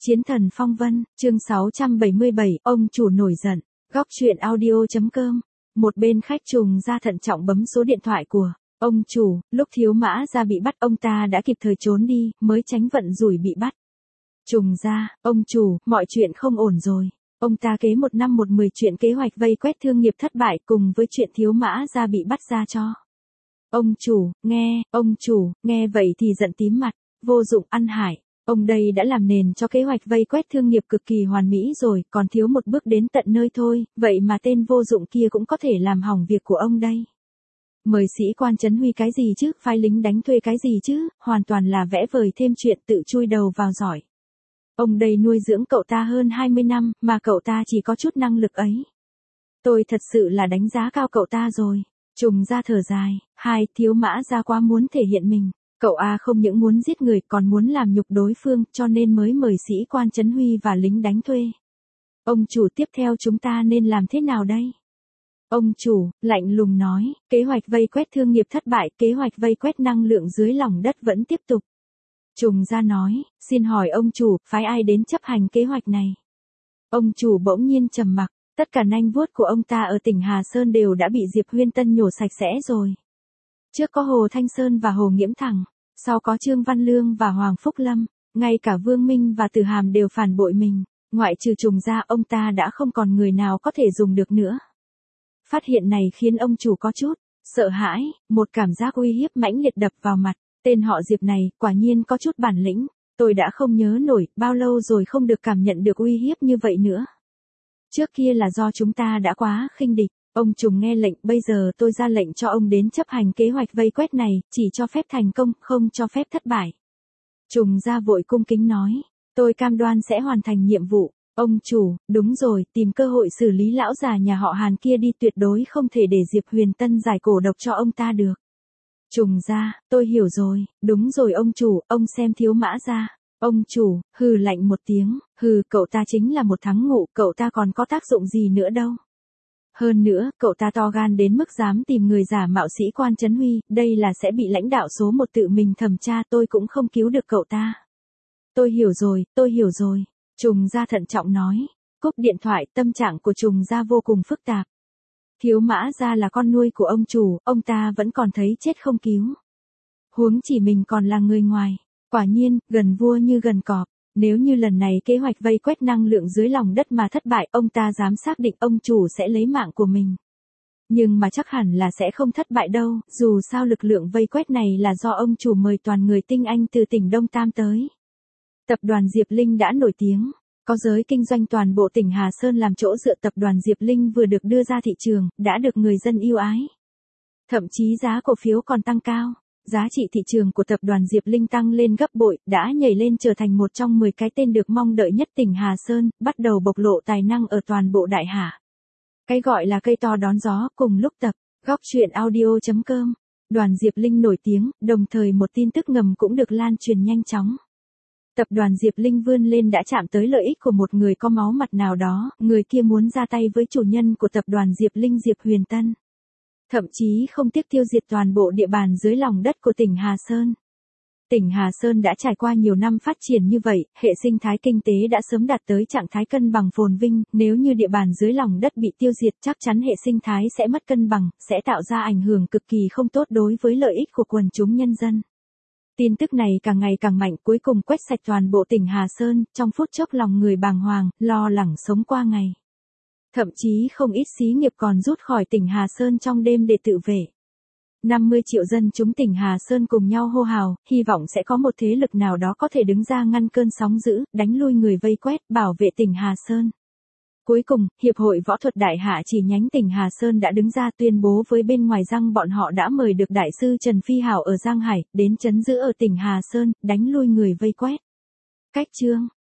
Chiến thần phong vân, chương 677, ông chủ nổi giận. Góc truyện audio.com. Một bên khách Trùng Gia thận trọng bấm số điện thoại của ông chủ, lúc Thiếu Mã Gia bị bắt ông ta đã kịp thời trốn đi, mới tránh vận rủi bị bắt. Trùng Gia, ông chủ, mọi chuyện không ổn rồi. Ông ta kế 1 năm 1 chuyện kế hoạch vây quét thương nghiệp thất bại cùng với chuyện Thiếu Mã Gia bị bắt ra cho. Ông chủ, nghe vậy thì giận tím mặt, vô dụng ăn hại. Ông đây đã làm nền cho kế hoạch vây quét thương nghiệp cực kỳ hoàn mỹ rồi, còn thiếu một bước đến tận nơi thôi, vậy mà tên vô dụng kia cũng có thể làm hỏng việc của ông đây. Mời sĩ quan Trấn Huy cái gì chứ, phái lính đánh thuê cái gì chứ, hoàn toàn là vẽ vời thêm chuyện tự chui đầu vào giỏi. Ông đây nuôi dưỡng cậu ta hơn 20 năm, mà cậu ta chỉ có chút năng lực ấy. Tôi thật sự là đánh giá cao cậu ta rồi. Trùng Gia thở dài, Thiếu Mã Gia quá muốn thể hiện mình. Cậu không những muốn giết người còn muốn làm nhục đối phương, cho nên mới mời sĩ quan Trấn Huy và lính đánh thuê. Ông chủ, tiếp theo chúng ta nên làm thế nào đây? Ông chủ, lạnh lùng nói, kế hoạch vây quét thương nghiệp thất bại, kế hoạch vây quét năng lượng dưới lòng đất vẫn tiếp tục. Trùng Gia nói, xin hỏi ông chủ, phái ai đến chấp hành kế hoạch này? Ông chủ bỗng nhiên trầm mặc, tất cả nanh vuốt của ông ta ở tỉnh Hà Sơn đều đã bị Diệp Huyên Tân nhổ sạch sẽ rồi. Trước có Hồ Thanh Sơn và Hồ Nghiễm Thẳng, sau có Trương Văn Lương và Hoàng Phúc Lâm, ngay cả Vương Minh và Từ Hàm đều phản bội mình, ngoại trừ Trùng Gia ông ta đã không còn người nào có thể dùng được nữa. Phát hiện này khiến ông chủ có chút sợ hãi, một cảm giác uy hiếp mãnh liệt đập vào mặt, tên họ Diệp này quả nhiên có chút bản lĩnh, tôi đã không nhớ nổi bao lâu rồi không được cảm nhận được uy hiếp như vậy nữa. Trước kia là do chúng ta đã quá khinh địch. Ông Trùng nghe lệnh, bây giờ tôi ra lệnh cho ông đến chấp hành kế hoạch vây quét này, chỉ cho phép thành công, không cho phép thất bại. Trùng Gia vội cung kính nói, tôi cam đoan sẽ hoàn thành nhiệm vụ. Ông chủ, đúng rồi, tìm cơ hội xử lý lão già nhà họ Hàn kia đi, tuyệt đối không thể để Diệp Huyền Tân giải cổ độc cho ông ta được. Trùng Gia, tôi hiểu rồi, đúng rồi ông chủ, ông xem Thiếu Mã Gia. Ông chủ, hừ lạnh một tiếng, cậu ta chính là một thắng ngụ, cậu ta còn có tác dụng gì nữa đâu. Hơn nữa, cậu ta to gan đến mức dám tìm người giả mạo sĩ quan Trấn Huy, đây là sẽ bị lãnh đạo số 1 tự mình thẩm tra, tôi cũng không cứu được cậu ta. Tôi hiểu rồi, Trùng Gia thận trọng nói, cúp điện thoại. Tâm trạng của Trùng Gia vô cùng phức tạp. Thiếu Mã Gia là con nuôi của ông chủ, ông ta vẫn còn thấy chết không cứu. Huống chỉ mình còn là người ngoài, quả nhiên, gần vua như gần cọp. Nếu như lần này kế hoạch vây quét năng lượng dưới lòng đất mà thất bại, ông ta dám xác định ông chủ sẽ lấy mạng của mình. Nhưng mà chắc hẳn là sẽ không thất bại đâu, dù sao lực lượng vây quét này là do ông chủ mời toàn người tinh anh từ tỉnh Đông Tam tới. Tập đoàn Diệp Linh đã nổi tiếng, có giới kinh doanh toàn bộ tỉnh Hà Sơn làm chỗ dựa. Tập đoàn Diệp Linh vừa được đưa ra thị trường, đã được người dân yêu ái. Thậm chí giá cổ phiếu còn tăng cao. Giá trị thị trường của tập đoàn Diệp Linh tăng lên gấp bội, đã nhảy lên trở thành một trong 10 cái tên được mong đợi nhất tỉnh Hà Sơn, bắt đầu bộc lộ tài năng ở toàn bộ Đại Hà. Cái gọi là cây to đón gió, cùng lúc tập, góc truyện audio.com. Đoàn Diệp Linh nổi tiếng, đồng thời một tin tức ngầm cũng được lan truyền nhanh chóng. Tập đoàn Diệp Linh vươn lên đã chạm tới lợi ích của một người có máu mặt nào đó, người kia muốn ra tay với chủ nhân của tập đoàn Diệp Linh Diệp Huyền Tân. Thậm chí không tiếc tiêu diệt toàn bộ địa bàn dưới lòng đất của tỉnh Hà Sơn. Tỉnh Hà Sơn đã trải qua nhiều năm phát triển như vậy, hệ sinh thái kinh tế đã sớm đạt tới trạng thái cân bằng phồn vinh, nếu như địa bàn dưới lòng đất bị tiêu diệt chắc chắn hệ sinh thái sẽ mất cân bằng, sẽ tạo ra ảnh hưởng cực kỳ không tốt đối với lợi ích của quần chúng nhân dân. Tin tức này càng ngày càng mạnh, cuối cùng quét sạch toàn bộ tỉnh Hà Sơn, trong phút chốc lòng người bàng hoàng, lo lắng sống qua ngày. Thậm chí không ít xí nghiệp còn rút khỏi tỉnh Hà Sơn trong đêm để tự vệ. 50 triệu dân chúng tỉnh Hà Sơn cùng nhau hô hào, hy vọng sẽ có một thế lực nào đó có thể đứng ra ngăn cơn sóng dữ, đánh lui người vây quét, bảo vệ tỉnh Hà Sơn. Cuối cùng, Hiệp hội Võ thuật Đại Hạ chi nhánh tỉnh Hà Sơn đã đứng ra tuyên bố với bên ngoài rằng bọn họ đã mời được Đại sư Trần Phi Hảo ở Giang Hải, đến trấn giữ ở tỉnh Hà Sơn, đánh lui người vây quét. Cách chương